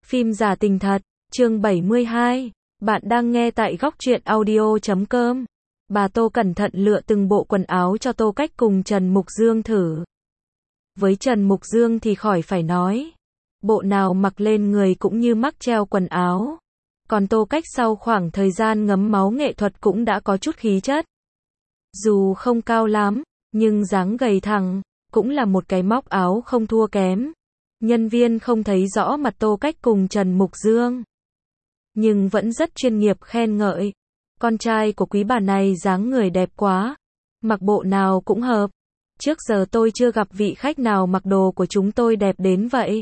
Phim giả tình thật, chương 72. Bạn đang nghe tại góc truyện audio.com. Bà Tô cẩn thận lựa từng bộ quần áo cho Tô Cách cùng Trần Mục Dương thử. Với Trần Mục Dương thì khỏi phải nói. Bộ nào mặc lên người cũng như mắc treo quần áo. Còn Tô Cách sau khoảng thời gian ngấm máu nghệ thuật cũng đã có chút khí chất. Dù không cao lắm, nhưng dáng gầy thẳng, cũng là một cái móc áo không thua kém. Nhân viên không thấy rõ mặt Tô Cách cùng Trần Mục Dương, nhưng vẫn rất chuyên nghiệp khen ngợi. Con trai của quý bà này dáng người đẹp quá, mặc bộ nào cũng hợp. Trước giờ tôi chưa gặp vị khách nào mặc đồ của chúng tôi đẹp đến vậy.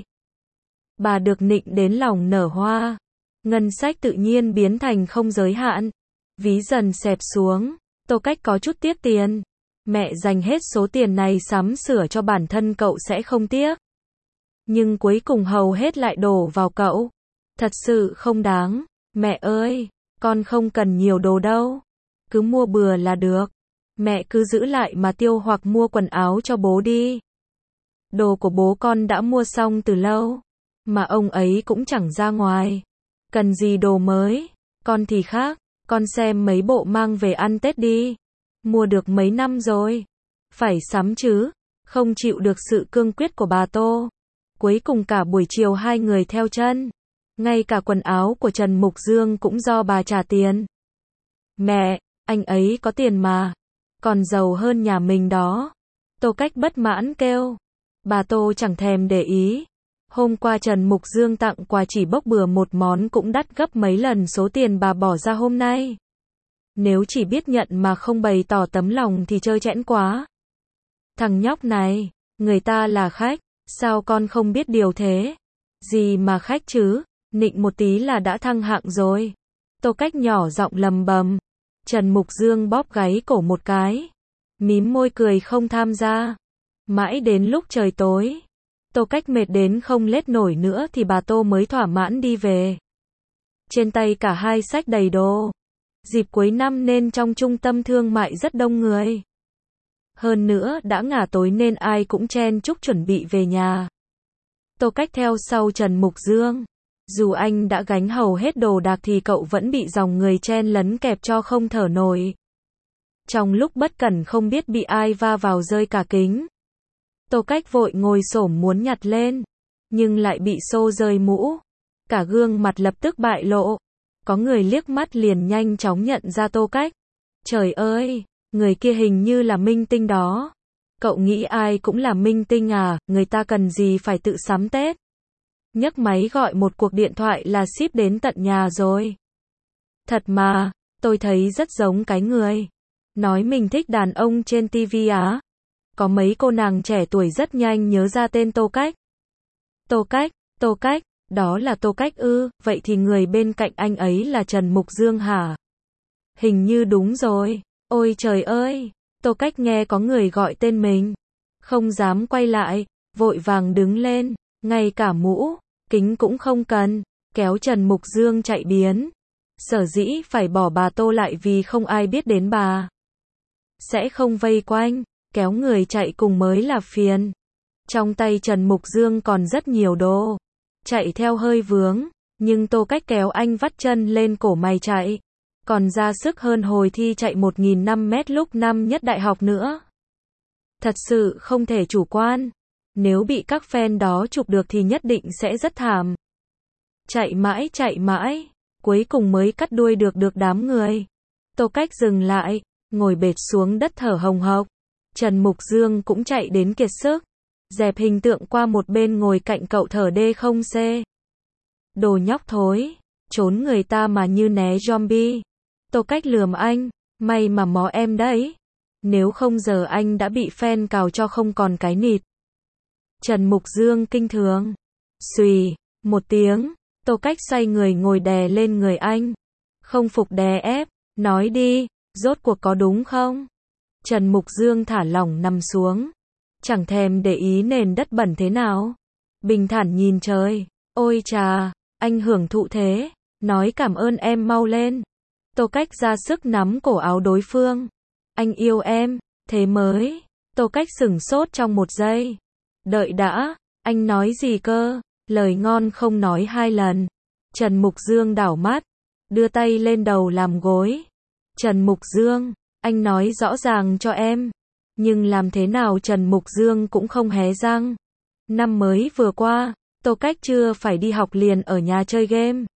Bà được nịnh đến lòng nở hoa. Ngân sách tự nhiên biến thành không giới hạn. Ví dần xẹp xuống, Tô Cách có chút tiếc tiền. Mẹ dành hết số tiền này sắm sửa cho bản thân cậu sẽ không tiếc. Nhưng cuối cùng hầu hết lại đổ vào cậu. Thật sự không đáng. Mẹ ơi, con không cần nhiều đồ đâu. Cứ mua bừa là được. Mẹ cứ giữ lại mà tiêu hoặc mua quần áo cho bố đi. Đồ của bố con đã mua xong từ lâu. Mà ông ấy cũng chẳng ra ngoài. Cần gì đồ mới. Con thì khác. Con xem mấy bộ mang về ăn Tết đi. Mua được mấy năm rồi. Phải sắm chứ. Không chịu được sự cương quyết của bà Tô. Cuối cùng cả buổi chiều hai người theo chân. Ngay cả quần áo của Trần Mục Dương cũng do bà trả tiền. Mẹ, anh ấy có tiền mà. Còn giàu hơn nhà mình đó. Tô Cách bất mãn kêu. Bà Tô chẳng thèm để ý. Hôm qua Trần Mục Dương tặng quà chỉ bốc bừa một món cũng đắt gấp mấy lần số tiền bà bỏ ra hôm nay. Nếu chỉ biết nhận mà không bày tỏ tấm lòng thì trơ trẽn quá. Thằng nhóc này, người ta là khách. Sao con không biết điều thế? Gì mà khách chứ? Nịnh một tí là đã thăng hạng rồi. Tô Cách nhỏ giọng lầm bầm. Trần Mục Dương bóp gáy cổ một cái. Mím môi cười không tham gia. Mãi đến lúc trời tối. Tô Cách mệt đến không lết nổi nữa thì bà Tô mới thỏa mãn đi về. Trên tay cả hai xách đầy đồ. Dịp cuối năm nên trong trung tâm thương mại rất đông người. Hơn nữa đã ngả tối nên ai cũng chen chúc chuẩn bị về nhà. Tô Cách theo sau Trần Mục Dương. Dù anh đã gánh hầu hết đồ đạc thì cậu vẫn bị dòng người chen lấn kẹp cho không thở nổi. Trong lúc bất cẩn không biết bị ai va vào rơi cả kính. Tô Cách vội ngồi xổm muốn nhặt lên. Nhưng lại bị xô rơi mũ. Cả gương mặt lập tức bại lộ. Có người liếc mắt liền nhanh chóng nhận ra Tô Cách. Trời ơi! Người kia hình như là minh tinh đó. Cậu nghĩ ai cũng là minh tinh à, người ta cần gì phải tự sắm Tết. Nhấc máy gọi một cuộc điện thoại là ship đến tận nhà rồi. Thật mà, tôi thấy rất giống cái người. Nói mình thích đàn ông trên TV á. Có mấy cô nàng trẻ tuổi rất nhanh nhớ ra tên Tô Cách. Tô Cách, đó là Tô Cách ư, vậy thì người bên cạnh anh ấy là Trần Mục Dương hả? Hình như đúng rồi. Ôi trời ơi, Tô Cách nghe có người gọi tên mình. Không dám quay lại, vội vàng đứng lên, ngay cả mũ, kính cũng không cần, kéo Trần Mục Dương chạy biến. Sở dĩ phải bỏ bà Tô lại vì không ai biết đến bà. Sẽ không vây quanh, kéo người chạy cùng mới là phiền. Trong tay Trần Mục Dương còn rất nhiều đồ. Chạy theo hơi vướng, nhưng Tô Cách kéo anh vắt chân lên cổ mày chạy. Còn ra sức hơn hồi thi chạy 1.500 mét lúc năm nhất đại học nữa. Thật sự không thể chủ quan. Nếu bị các fan đó chụp được thì nhất định sẽ rất thảm. Chạy mãi, cuối cùng mới cắt đuôi được đám người. Tô Cách dừng lại, ngồi bệt xuống đất thở hồng hộc. Trần Mục Dương cũng chạy đến kiệt sức. Dẹp hình tượng qua một bên ngồi cạnh cậu thở đê không xê. Đồ nhóc thối, trốn người ta mà như né zombie. Tô Cách lườm anh, may mà mó em đấy. Nếu không giờ anh đã bị fan cào cho không còn cái nịt. Trần Mục Dương kinh thường. Xùy, một tiếng, Tô Cách xoay người ngồi đè lên người anh. Không phục đè ép, nói đi, rốt cuộc có đúng không? Trần Mục Dương thả lỏng nằm xuống. Chẳng thèm để ý nền đất bẩn thế nào. Bình thản nhìn trời. Ôi chà, anh hưởng thụ thế. Nói cảm ơn em mau lên. Tô Cách ra sức nắm cổ áo đối phương. Anh yêu em, thế mới. Tô Cách sửng sốt trong một giây. Đợi đã, anh nói gì cơ? Lời ngon không nói hai lần. Trần Mục Dương đảo mắt, đưa tay lên đầu làm gối. Trần Mục Dương, anh nói rõ ràng cho em. Nhưng làm thế nào Trần Mục Dương cũng không hé răng. Năm mới vừa qua, Tô Cách chưa phải đi học liền ở nhà chơi game.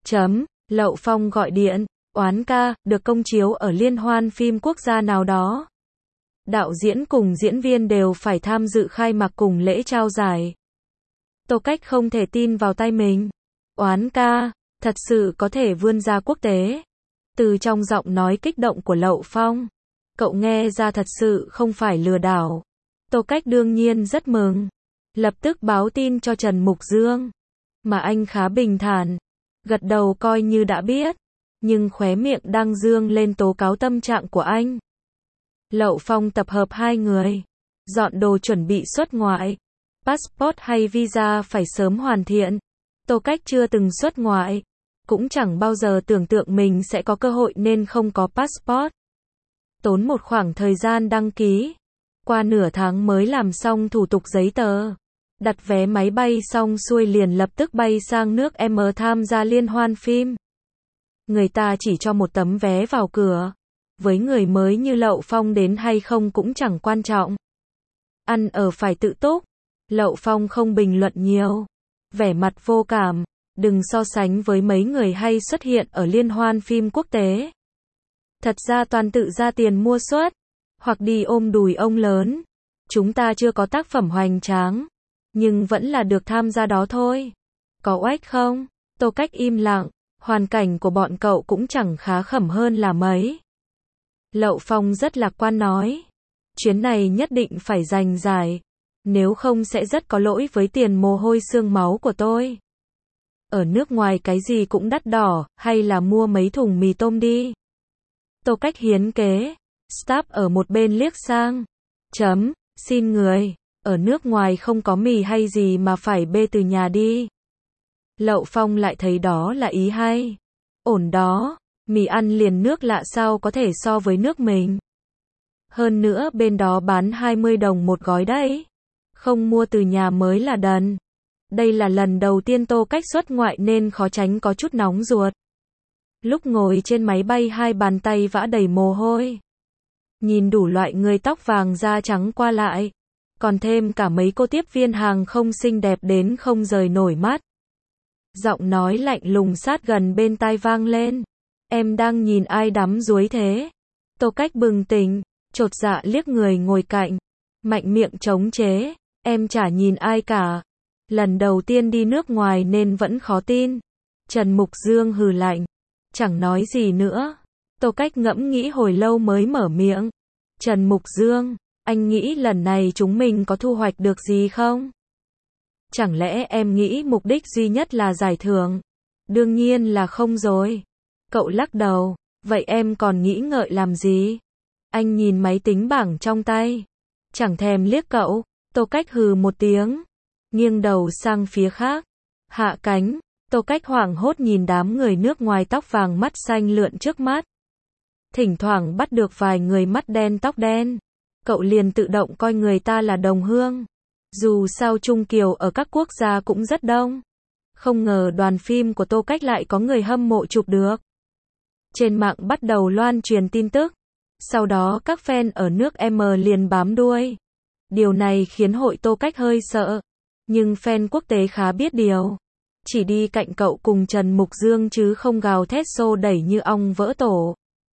Lậu Phong gọi điện, oán ca, được công chiếu ở liên hoan phim quốc gia nào đó. Đạo diễn cùng diễn viên đều phải tham dự khai mạc cùng lễ trao giải. Tô Cách không thể tin vào tay mình. Oán ca, thật sự có thể vươn ra quốc tế. Từ trong giọng nói kích động của Lậu Phong, cậu nghe ra thật sự không phải lừa đảo. Tô Cách đương nhiên rất mừng. Lập tức báo tin cho Trần Mục Dương. Mà anh khá bình thản. Gật đầu coi như đã biết. Nhưng khóe miệng đang dương lên tố cáo tâm trạng của anh. Lậu Phong tập hợp hai người. Dọn đồ chuẩn bị xuất ngoại. Passport hay visa phải sớm hoàn thiện. Tô Cách chưa từng xuất ngoại. Cũng chẳng bao giờ tưởng tượng mình sẽ có cơ hội nên không có passport. Tốn một khoảng thời gian đăng ký. Qua nửa tháng mới làm xong thủ tục giấy tờ. Đặt vé máy bay xong xuôi liền lập tức bay sang nước M tham gia liên hoan phim. Người ta chỉ cho một tấm vé vào cửa. Với người mới như Lậu Phong đến hay không cũng chẳng quan trọng. Ăn ở phải tự túc. Lậu Phong không bình luận nhiều. Vẻ mặt vô cảm. Đừng so sánh với mấy người hay xuất hiện ở liên hoan phim quốc tế. Thật ra toàn tự ra tiền mua suất. Hoặc đi ôm đùi ông lớn. Chúng ta chưa có tác phẩm hoành tráng. Nhưng vẫn là được tham gia đó thôi. Có oách không? Tô Cách im lặng. Hoàn cảnh của bọn cậu cũng chẳng khá khẩm hơn là mấy. Lậu Phong rất lạc quan nói. Chuyến này nhất định phải giành giải. Nếu không sẽ rất có lỗi với tiền mồ hôi xương máu của tôi. Ở nước ngoài cái gì cũng đắt đỏ, hay là mua mấy thùng mì tôm đi. Tô Cách hiến kế. Staff ở một bên liếc sang. Xin người. Ở nước ngoài không có mì hay gì mà phải bê từ nhà đi. Lậu Phong lại thấy đó là ý hay. Ổn đó. Mì ăn liền nước lạ sao có thể so với nước mình. Hơn nữa bên đó bán 20 đồng một gói đấy. Không mua từ nhà mới là đần. Đây là lần đầu tiên Tô Cách xuất ngoại nên khó tránh có chút nóng ruột. Lúc ngồi trên máy bay hai bàn tay vã đầy mồ hôi. Nhìn đủ loại người tóc vàng da trắng qua lại. Còn thêm cả mấy cô tiếp viên hàng không xinh đẹp đến không rời nổi mắt. Giọng nói lạnh lùng sát gần bên tai vang lên. Em đang nhìn ai đắm đuối thế? Tô Cách bừng tỉnh, chột dạ liếc người ngồi cạnh. Mạnh miệng chống chế. Em chả nhìn ai cả. Lần đầu tiên đi nước ngoài nên vẫn khó tin. Trần Mục Dương hừ lạnh. Chẳng nói gì nữa. Tô Cách ngẫm nghĩ hồi lâu mới mở miệng. Trần Mục Dương, anh nghĩ lần này chúng mình có thu hoạch được gì không? Chẳng lẽ em nghĩ mục đích duy nhất là giải thưởng? Đương nhiên là không rồi. Cậu lắc đầu. Vậy em còn nghĩ ngợi làm gì? Anh nhìn máy tính bảng trong tay. Chẳng thèm liếc cậu. Tô Cách hừ một tiếng. Nghiêng đầu sang phía khác. Hạ cánh. Tô Cách hoảng hốt nhìn đám người nước ngoài tóc vàng mắt xanh lượn trước mắt. Thỉnh thoảng bắt được vài người mắt đen tóc đen. Cậu liền tự động coi người ta là đồng hương. Dù sao Trung Kiều ở các quốc gia cũng rất đông. Không ngờ đoàn phim của Tô Cách lại có người hâm mộ chụp được. Trên mạng bắt đầu loan truyền tin tức. Sau đó các fan ở nước M liền bám đuôi. Điều này khiến hội Tô Cách hơi sợ. Nhưng fan quốc tế khá biết điều. Chỉ đi cạnh cậu cùng Trần Mục Dương chứ không gào thét xô đẩy như ong vỡ tổ.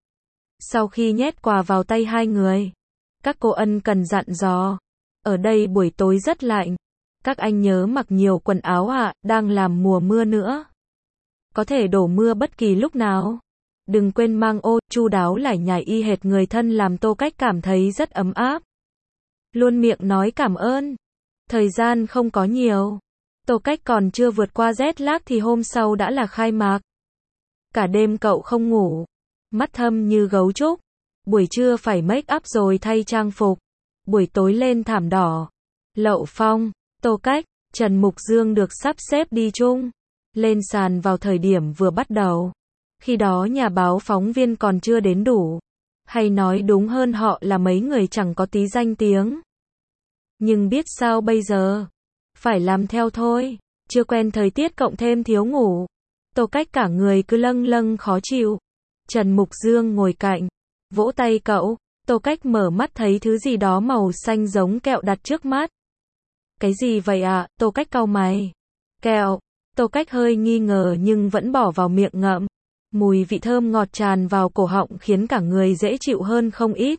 Sau khi nhét quà vào tay hai người, các cô ân cần dặn dò. Ở đây buổi tối rất lạnh. Các anh nhớ mặc nhiều quần áo ạ, đang làm mùa mưa nữa. Có thể đổ mưa bất kỳ lúc nào. Đừng quên mang ô, chu đáo lải nhải y hệt người thân làm Tô Cách cảm thấy rất ấm áp. Luôn miệng nói cảm ơn. Thời gian không có nhiều. Tô Cách còn chưa vượt qua jet lag thì hôm sau đã là khai mạc. Cả đêm cậu không ngủ. Mắt thâm như gấu trúc. Buổi trưa phải make up rồi thay trang phục. Buổi tối lên thảm đỏ. Lậu Phong, Tô Cách, Trần Mục Dương được sắp xếp đi chung. Lên sàn vào thời điểm vừa bắt đầu. Khi đó nhà báo phóng viên còn chưa đến đủ. Hay nói đúng hơn họ là mấy người chẳng có tí danh tiếng. Nhưng biết sao bây giờ? Phải làm theo thôi. chưa quen thời tiết cộng thêm thiếu ngủ. Tô Cách cả người cứ lâng lâng khó chịu. Trần Mục Dương ngồi cạnh, vỗ tay cậu. Tô Cách mở mắt thấy thứ gì đó màu xanh giống kẹo đặt trước mắt. Cái gì vậy ạ? Tô Cách cau mày. Kẹo. Tô Cách hơi nghi ngờ nhưng vẫn bỏ vào miệng ngậm. Mùi vị thơm ngọt tràn vào cổ họng khiến cả người dễ chịu hơn không ít.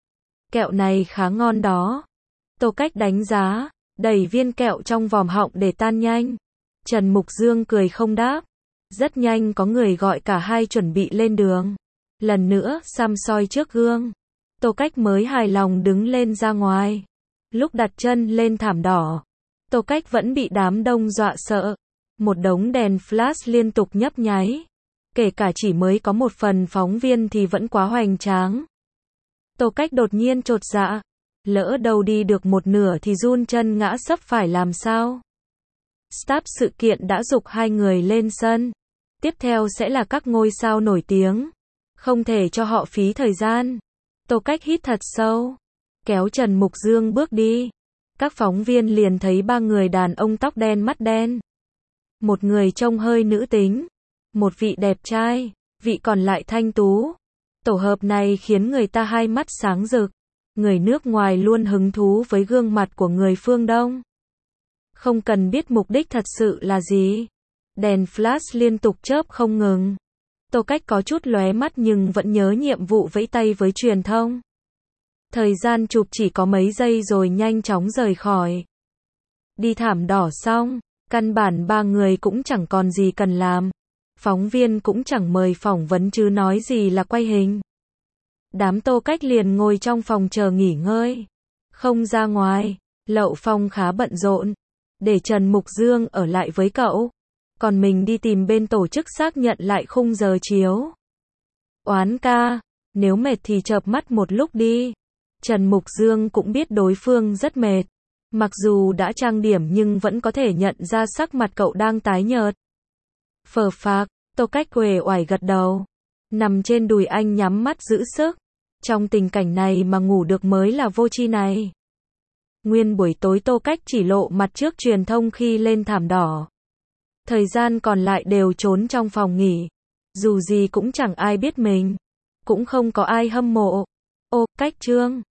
Kẹo này khá ngon đó. Tô Cách đánh giá, đẩy viên kẹo trong vòm họng để tan nhanh. Trần Mục Dương cười không đáp. Rất nhanh có người gọi cả hai chuẩn bị lên đường. Lần nữa xăm soi trước gương. Tô Cách mới hài lòng đứng lên ra ngoài. Lúc đặt chân lên thảm đỏ, Tô Cách vẫn bị đám đông dọa sợ. Một đống đèn flash liên tục nhấp nháy. Kể cả chỉ mới có một phần phóng viên thì vẫn quá hoành tráng. Tô Cách đột nhiên chột dạ. Lỡ đâu đi được một nửa thì run chân ngã sấp phải làm sao? Staff sự kiện đã giục hai người lên sân. Tiếp theo sẽ là các ngôi sao nổi tiếng. Không thể cho họ phí thời gian. Tô Cách hít thật sâu. Kéo Trần Mục Dương bước đi. Các phóng viên liền thấy ba người đàn ông tóc đen mắt đen. Một người trông hơi nữ tính. Một vị đẹp trai. Vị còn lại thanh tú. Tổ hợp này khiến người ta hai mắt sáng rực. Người nước ngoài luôn hứng thú với gương mặt của người phương Đông. Không cần biết mục đích thật sự là gì. Đèn flash liên tục chớp không ngừng. Tô Cách có chút lóe mắt nhưng vẫn nhớ nhiệm vụ vẫy tay với truyền thông. Thời gian chụp chỉ có mấy giây rồi nhanh chóng rời khỏi. Đi thảm đỏ xong, căn bản ba người cũng chẳng còn gì cần làm. Phóng viên cũng chẳng mời phỏng vấn chứ nói gì là quay hình. Đám Tô Cách liền ngồi trong phòng chờ nghỉ ngơi. Không ra ngoài, Lậu Phong khá bận rộn. Để Trần Mục Dương ở lại với cậu. Còn mình đi tìm bên tổ chức xác nhận lại khung giờ chiếu. Oán ca, nếu mệt thì chợp mắt một lúc đi. Trần Mục Dương cũng biết đối phương rất mệt. Mặc dù đã trang điểm nhưng vẫn có thể nhận ra sắc mặt cậu đang tái nhợt. Phờ phạc, Tô Cách uể oải gật đầu. Nằm trên đùi anh nhắm mắt giữ sức. Trong tình cảnh này mà ngủ được mới là vô tri này. Nguyên buổi tối Tô Cách chỉ lộ mặt trước truyền thông khi lên thảm đỏ. Thời gian còn lại đều trốn trong phòng nghỉ. Dù gì cũng chẳng ai biết mình. Cũng không có ai hâm mộ. Ô, Cách Trương.